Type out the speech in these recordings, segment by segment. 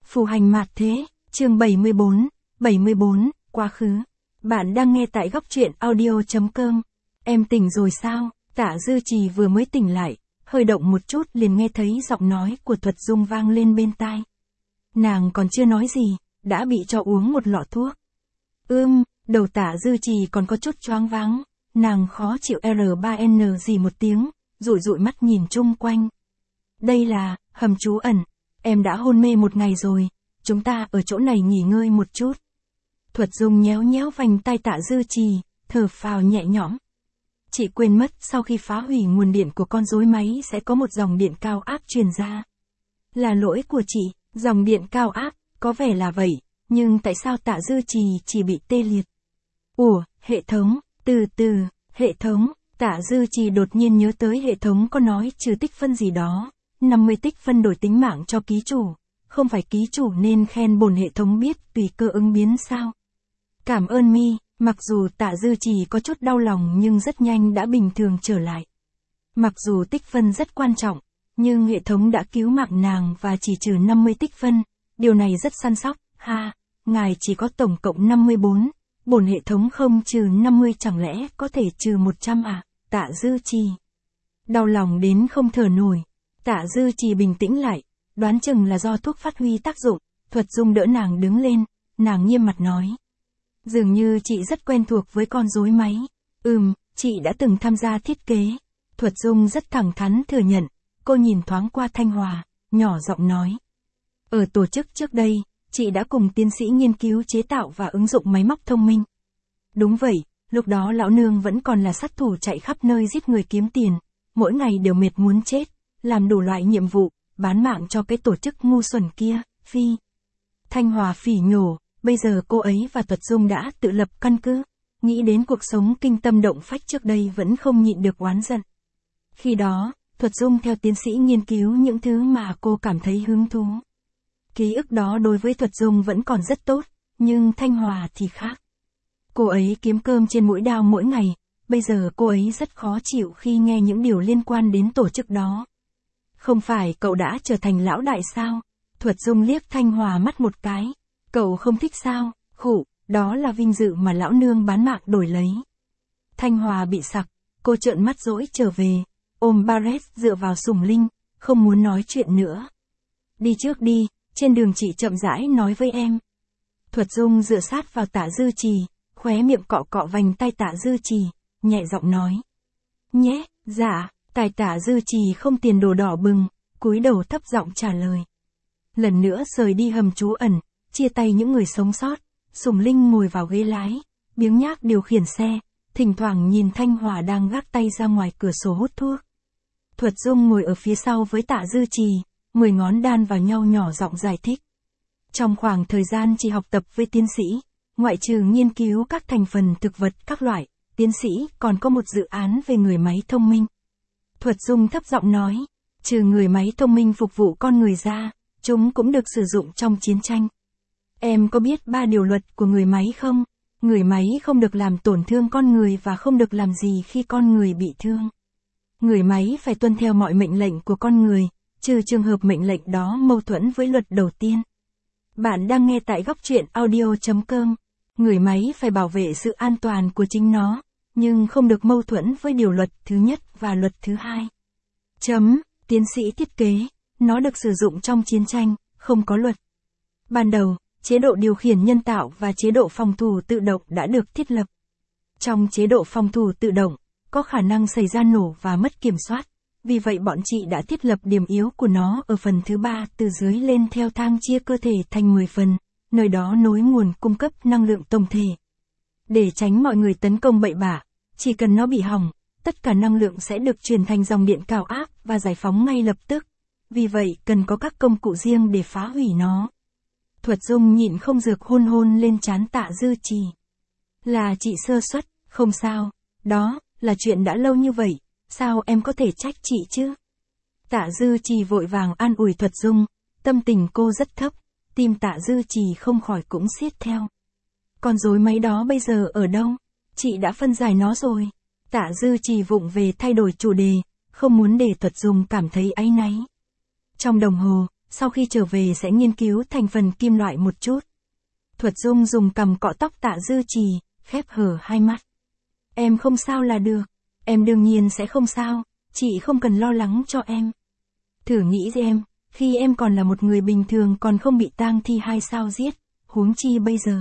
Phù hành mạt thế, chương 74, quá khứ. Bạn đang nghe tại góc truyện audio.com. Em tỉnh rồi sao? Tạ Dư Trì vừa mới tỉnh lại, hơi động một chút liền nghe thấy giọng nói của Thuật Dung vang lên bên tai. Nàng còn chưa nói gì, đã bị cho uống một lọ thuốc. Đầu Tạ Dư Trì còn có chút choáng váng, nàng khó chịu R3N gì một tiếng, dụi dụi mắt nhìn chung quanh. Đây là, hầm trú ẩn, em đã hôn mê một ngày rồi, chúng ta ở chỗ này nghỉ ngơi một chút. Thuật Dung nhéo nhéo vành tai Tạ Dư Trì, thở phào nhẹ nhõm. Chị quên mất sau khi phá hủy nguồn điện của con rối máy sẽ có một dòng điện cao áp truyền ra. Là lỗi của chị, dòng điện cao áp, có vẻ là vậy, nhưng tại sao Tạ Dư Trì chỉ bị tê liệt? Hệ thống, hệ thống, Tạ Dư Trì đột nhiên nhớ tới hệ thống có nói trừ tích phân gì đó, 50 tích phân đổi tính mạng cho ký chủ, không phải ký chủ nên khen bổn hệ thống biết tùy cơ ứng biến sao? Cảm ơn mi, mặc dù Tạ Dư Trì có chút đau lòng nhưng rất nhanh đã bình thường trở lại. Mặc dù tích phân rất quan trọng, nhưng hệ thống đã cứu mạng nàng và chỉ trừ 50 tích phân, điều này rất săn sóc, ngài chỉ có tổng cộng 54, bổn hệ thống không trừ 50 chẳng lẽ có thể trừ 100 à? Tạ Dư Trì đau lòng đến không thở nổi. Tạ Dư Trì bình tĩnh lại, đoán chừng là do thuốc phát huy tác dụng. Thuật Dung đỡ nàng đứng lên, nàng nghiêm mặt nói. Dường như chị rất quen thuộc với con rối máy. Chị đã từng tham gia thiết kế. Thuật Dung rất thẳng thắn thừa nhận, cô nhìn thoáng qua Thanh Hòa, nhỏ giọng nói. Ở tổ chức trước đây, chị đã cùng tiến sĩ nghiên cứu chế tạo và ứng dụng máy móc thông minh. Đúng vậy, lúc đó lão nương vẫn còn là sát thủ chạy khắp nơi giết người kiếm tiền, mỗi ngày đều mệt muốn chết, làm đủ loại nhiệm vụ, bán mạng cho cái tổ chức ngu xuẩn kia, Thanh Hòa phỉ nhổ, bây giờ cô ấy và Thuật Dung đã tự lập căn cứ, nghĩ đến cuộc sống kinh tâm động phách trước đây vẫn không nhịn được oán giận. Khi đó, Thuật Dung theo tiến sĩ nghiên cứu những thứ mà cô cảm thấy hứng thú. Ký ức đó đối với Thuật Dung vẫn còn rất tốt, nhưng Thanh Hòa thì khác. Cô ấy kiếm cơm trên mũi dao mỗi ngày, bây giờ cô ấy rất khó chịu khi nghe những điều liên quan đến tổ chức đó. Không phải cậu đã trở thành lão đại sao? Thuật Dung liếc Thanh Hòa mắt một cái. Cậu không thích sao? Đó là vinh dự mà lão nương bán mạng đổi lấy. Thanh Hòa bị sặc, cô trợn mắt dỗi trở về, ôm Barret dựa vào Sùng Linh, không muốn nói chuyện nữa. Đi trước đi, trên đường chị chậm rãi nói với em. Thuật Dung dựa sát vào Tạ Dư Trì, khóe miệng cọ cọ vành tai Tạ Dư Trì, nhẹ giọng nói. Nhé, dạ, tài Tạ Dư Trì không tiền đồ đỏ bừng, cúi đầu thấp giọng trả lời. Lần nữa rời đi hầm trú ẩn, chia tay những người sống sót, Sùng Linh ngồi vào ghế lái, biếng nhác điều khiển xe, thỉnh thoảng nhìn Thanh Hòa đang gác tay ra ngoài cửa sổ hút thuốc. Thuật Dung ngồi ở phía sau với Tạ Dư Trì, 10 ngón đan vào nhau nhỏ giọng giải thích. Trong khoảng thời gian chị học tập với tiến sĩ, ngoại trừ nghiên cứu các thành phần thực vật các loại, tiến sĩ còn có một dự án về người máy thông minh. Thuật Dung thấp giọng nói, trừ người máy thông minh phục vụ con người ra, chúng cũng được sử dụng trong chiến tranh. Em có biết 3 điều luật của người máy không? Người máy không được làm tổn thương con người và không được làm gì khi con người bị thương. Người máy phải tuân theo mọi mệnh lệnh của con người, trừ trường hợp mệnh lệnh đó mâu thuẫn với luật đầu tiên. Bạn đang nghe tại góc truyện audio.com. Người máy phải bảo vệ sự an toàn của chính nó, nhưng không được mâu thuẫn với điều luật thứ nhất và luật thứ hai. Tiến sĩ thiết kế, nó được sử dụng trong chiến tranh, không có luật. Ban đầu, chế độ điều khiển nhân tạo và chế độ phòng thủ tự động đã được thiết lập. Trong chế độ phòng thủ tự động, có khả năng xảy ra nổ và mất kiểm soát, vì vậy bọn chị đã thiết lập điểm yếu của nó ở phần thứ 3 từ dưới lên theo thang chia cơ thể thành 10 phần, nơi đó nối nguồn cung cấp năng lượng tổng thể. Để tránh mọi người tấn công bậy bạ, chỉ cần nó bị hỏng, tất cả năng lượng sẽ được truyền thành dòng điện cao áp và giải phóng ngay lập tức. Vì vậy cần có các công cụ riêng để phá hủy nó. Thuật Dung nhịn không được hôn lên trán Tạ Dư Trì. Là chị sơ suất, không sao, đó là chuyện đã lâu như vậy, sao em có thể trách chị chứ? Tạ Dư Trì vội vàng an ủi Thuật Dung, tâm tình cô rất thấp, tim Tạ Dư Trì không khỏi cũng siết theo. Con rối máy đó bây giờ ở đâu? Chị đã phân giải nó rồi. Tạ Dư Trì vụng về thay đổi chủ đề, không muốn để Thuật Dung cảm thấy áy náy. Trong đồng hồ, sau khi trở về sẽ nghiên cứu thành phần kim loại một chút. Thuật Dung dùng cằm cọ tóc Tạ Dư Trì, khép hờ hai mắt. Em không sao là được. Em đương nhiên sẽ không sao, chị không cần lo lắng cho em. Thử nghĩ xem, khi em còn là một người bình thường còn không bị tang thi hay sao giết, huống chi bây giờ.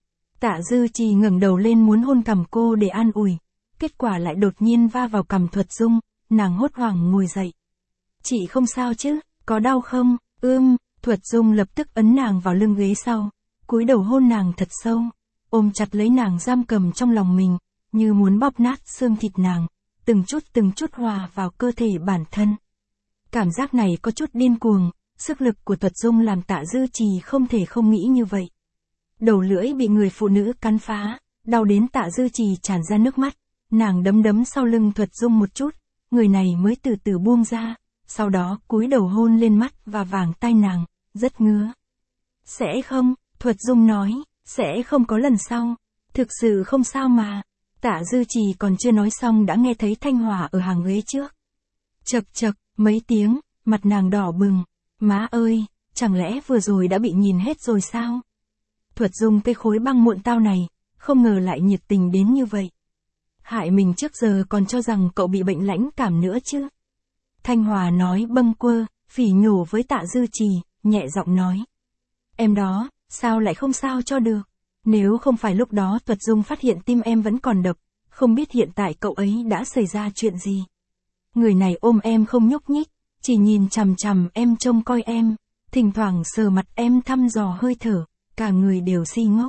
Tạ Dư Trì ngẩng đầu lên muốn hôn cằm cô để an ủi, kết quả lại đột nhiên va vào cằm Thuật Dung, nàng hốt hoảng ngồi dậy. Chị không sao chứ, có đau không? Thuật Dung lập tức ấn nàng vào lưng ghế sau, cúi đầu hôn nàng thật sâu, ôm chặt lấy nàng giam cầm trong lòng mình, như muốn bóp nát xương thịt nàng, từng chút hòa vào cơ thể bản thân. Cảm giác này có chút điên cuồng, sức lực của Thuật Dung làm Tạ Dư Trì không thể không nghĩ như vậy. Đầu lưỡi bị người phụ nữ cắn phá, đau đến Tạ Dư Trì tràn ra nước mắt, nàng đấm sau lưng Thuật Dung một chút, người này mới từ từ buông ra, sau đó cúi đầu hôn lên mắt và vàng tai nàng, rất ngứa. Sẽ không, Thuật Dung nói, sẽ không có lần sau, thực sự không sao mà. Tạ Dư Trì còn chưa nói xong đã nghe thấy Thanh Hòa ở hàng ghế trước. Chậc, mấy tiếng, mặt nàng đỏ bừng, má ơi, chẳng lẽ vừa rồi đã bị nhìn hết rồi sao? Thuật Dung cái khối băng muộn tao này, không ngờ lại nhiệt tình đến như vậy. Hại mình trước giờ còn cho rằng cậu bị bệnh lãnh cảm nữa chứ. Thanh Hòa nói bâng quơ, phỉ nhổ với Tạ Dư Trì, nhẹ giọng nói. Em đó, sao lại không sao cho được? Nếu không phải lúc đó Thuật Dung phát hiện tim em vẫn còn đập, không biết hiện tại cậu ấy đã xảy ra chuyện gì. Người này ôm em không nhúc nhích, chỉ nhìn chằm chằm em trông coi em, thỉnh thoảng sờ mặt em thăm dò hơi thở, cả người đều si ngốc.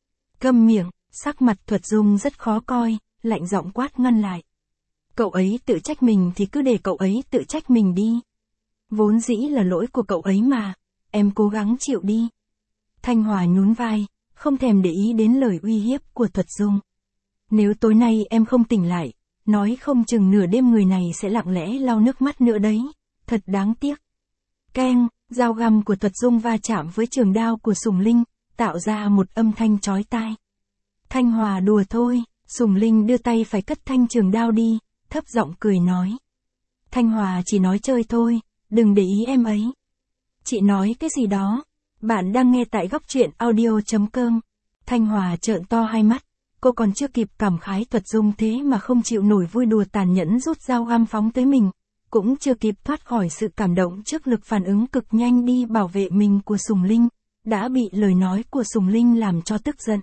Câm miệng, sắc mặt Thuật Dung rất khó coi, lạnh giọng quát ngăn lại. Cậu ấy tự trách mình thì cứ để cậu ấy tự trách mình đi. Vốn dĩ là lỗi của cậu ấy mà, em cố gắng chịu đi. Thanh Hòa nhún vai, không thèm để ý đến lời uy hiếp của Thuật Dung. Nếu tối nay em không tỉnh lại, nói không chừng nửa đêm người này sẽ lặng lẽ lau nước mắt nữa đấy, thật đáng tiếc. Keng, dao găm của Thuật Dung va chạm với trường đao của Sùng Linh, tạo ra một âm thanh chói tai. Thanh Hòa đùa thôi, Sùng Linh đưa tay phải cất thanh trường đao đi, thấp giọng cười nói. Thanh Hòa chỉ nói chơi thôi, đừng để ý em ấy. Chị nói cái gì đó? Bạn đang nghe tại góc truyện audio.com. Thanh Hòa trợn to hai mắt, cô còn chưa kịp cảm khái Thuật Dung thế mà không chịu nổi vui đùa tàn nhẫn rút dao găm phóng tới mình, cũng chưa kịp thoát khỏi sự cảm động trước lực phản ứng cực nhanh đi bảo vệ mình của Sùng Linh, đã bị lời nói của Sùng Linh làm cho tức giận.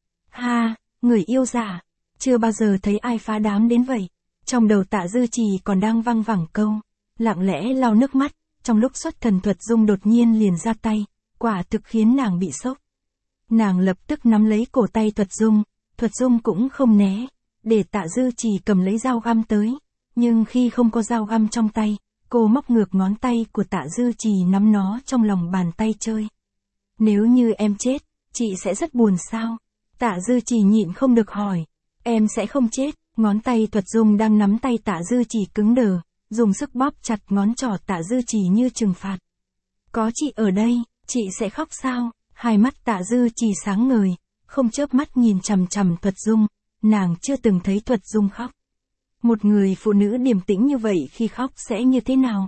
Ha, người yêu giả, chưa bao giờ thấy ai phá đám đến vậy. Trong đầu Tạ Dư Trì còn đang văng vẳng câu, lặng lẽ lau nước mắt, trong lúc xuất thần Thuật Dung đột nhiên liền ra tay, quả thực khiến nàng bị sốc. Nàng lập tức nắm lấy cổ tay Thuật Dung cũng không né, để Tạ Dư Trì cầm lấy dao găm tới, nhưng khi không có dao găm trong tay, cô móc ngược ngón tay của Tạ Dư Trì nắm nó trong lòng bàn tay chơi. Nếu như em chết, chị sẽ rất buồn sao? Tạ Dư Trì nhịn không được hỏi. Em sẽ không chết. Ngón tay Thuật Dung đang nắm tay Tạ Dư Trì cứng đờ, dùng sức bóp chặt ngón trỏ Tạ Dư Trì như trừng phạt. Có chị ở đây, chị sẽ khóc sao? Hai mắt Tạ Dư Trì sáng ngời, không chớp mắt nhìn chằm chằm Thuật Dung, nàng chưa từng thấy Thuật Dung khóc. Một người phụ nữ điềm tĩnh như vậy khi khóc sẽ như thế nào?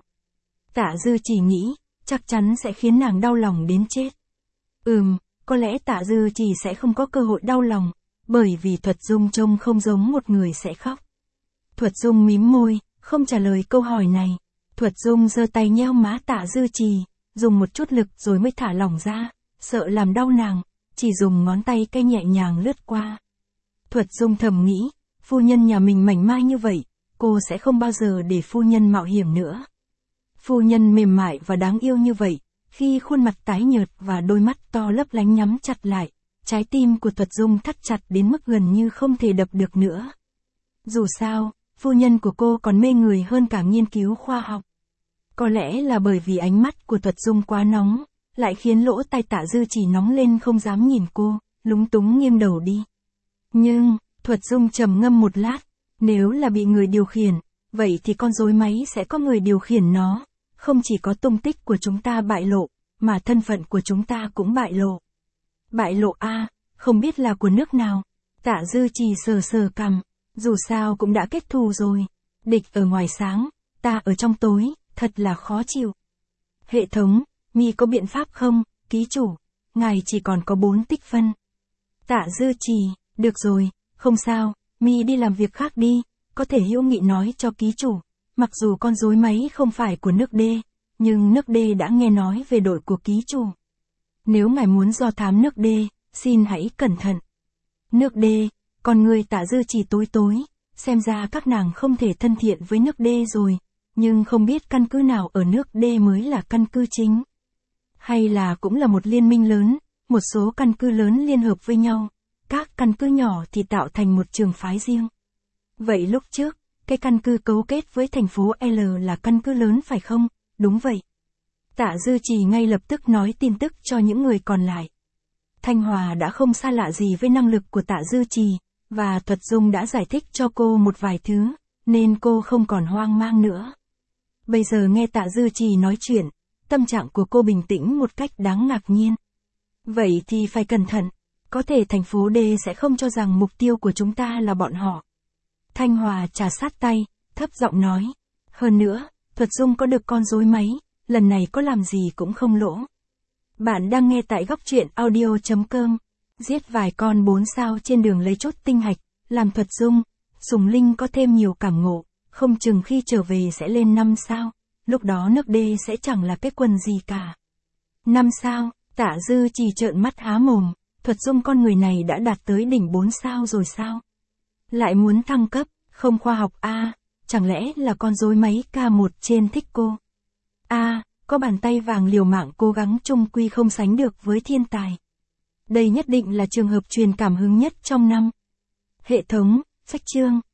Tạ Dư Trì nghĩ, chắc chắn sẽ khiến nàng đau lòng đến chết. Có lẽ Tạ Dư Trì sẽ không có cơ hội đau lòng, bởi vì Thuật Dung trông không giống một người sẽ khóc. Thuật Dung mím môi, không trả lời câu hỏi này. Thuật Dung giơ tay nheo má Tạ Dư Trì, dùng một chút lực rồi mới thả lỏng ra, sợ làm đau nàng, chỉ dùng ngón tay cái nhẹ nhàng lướt qua. Thuật Dung thầm nghĩ, phu nhân nhà mình mảnh mai như vậy, cô sẽ không bao giờ để phu nhân mạo hiểm nữa. Phu nhân mềm mại và đáng yêu như vậy, khi khuôn mặt tái nhợt và đôi mắt to lấp lánh nhắm chặt lại, trái tim của Thuật Dung thắt chặt đến mức gần như không thể đập được nữa. Dù sao, phu nhân của cô còn mê người hơn cả nghiên cứu khoa học. Có lẽ là bởi vì ánh mắt của Thuật Dung quá nóng, lại khiến lỗ tai Tạ Dư Trì nóng lên không dám nhìn cô, lúng túng nghiêng đầu đi. Nhưng, Thuật Dung trầm ngâm một lát, nếu là bị người điều khiển, vậy thì con rối máy sẽ có người điều khiển nó, không chỉ có tung tích của chúng ta bại lộ, mà thân phận của chúng ta cũng bại lộ. Bại lộ a, không biết là của nước nào. Tạ Dư Trì sờ cằm, dù sao cũng đã kết thù rồi. Địch ở ngoài sáng, ta ở trong tối, thật là khó chịu. Hệ thống, Mi có biện pháp không, ký chủ? Ngài chỉ còn có 4 tích phân. Tạ Dư Trì, được rồi, không sao, Mi đi làm việc khác đi, có thể hữu nghị nói cho ký chủ. Mặc dù con rối máy không phải của nước D, nhưng nước D đã nghe nói về đội của ký chủ. Nếu ngài muốn do thám nước D, xin hãy cẩn thận. Nước D, con người Tạ Dư Trì tối tối, xem ra các nàng không thể thân thiện với nước D rồi, nhưng không biết căn cứ nào ở nước D mới là căn cứ chính. Hay là cũng là một liên minh lớn, một số căn cứ lớn liên hợp với nhau, các căn cứ nhỏ thì tạo thành một trường phái riêng. Vậy lúc trước, cái căn cứ cấu kết với thành phố L là căn cứ lớn phải không? Đúng vậy. Tạ Dư Trì ngay lập tức nói tin tức cho những người còn lại. Thanh Hòa đã không xa lạ gì với năng lực của Tạ Dư Trì, và Thuật Dung đã giải thích cho cô một vài thứ, nên cô không còn hoang mang nữa. Bây giờ nghe Tạ Dư Trì nói chuyện, tâm trạng của cô bình tĩnh một cách đáng ngạc nhiên. Vậy thì phải cẩn thận, có thể thành phố D sẽ không cho rằng mục tiêu của chúng ta là bọn họ. Thanh Hòa trà sát tay, thấp giọng nói. Hơn nữa, Thuật Dung có được con rối máy, lần này có làm gì cũng không lỗ. Bạn đang nghe tại góc truyện audio.com. Giết vài con 4 sao trên đường lấy chốt tinh hạch, làm Thuật Dung, Sùng Linh có thêm nhiều cảm ngộ, không chừng khi trở về sẽ lên 5 sao, lúc đó nước D sẽ chẳng là cái quần gì cả. 5 sao, Tạ Dư Trì trợn mắt há mồm, Thuật Dung con người này đã đạt tới đỉnh 4 sao rồi sao? Lại muốn thăng cấp, không khoa học a, chẳng lẽ là con rối máy K1 trên thích cô? Có bàn tay vàng liều mạng cố gắng chung quy không sánh được với thiên tài. Đây nhất định là trường hợp truyền cảm hứng nhất trong năm. Hệ thống, sách chương.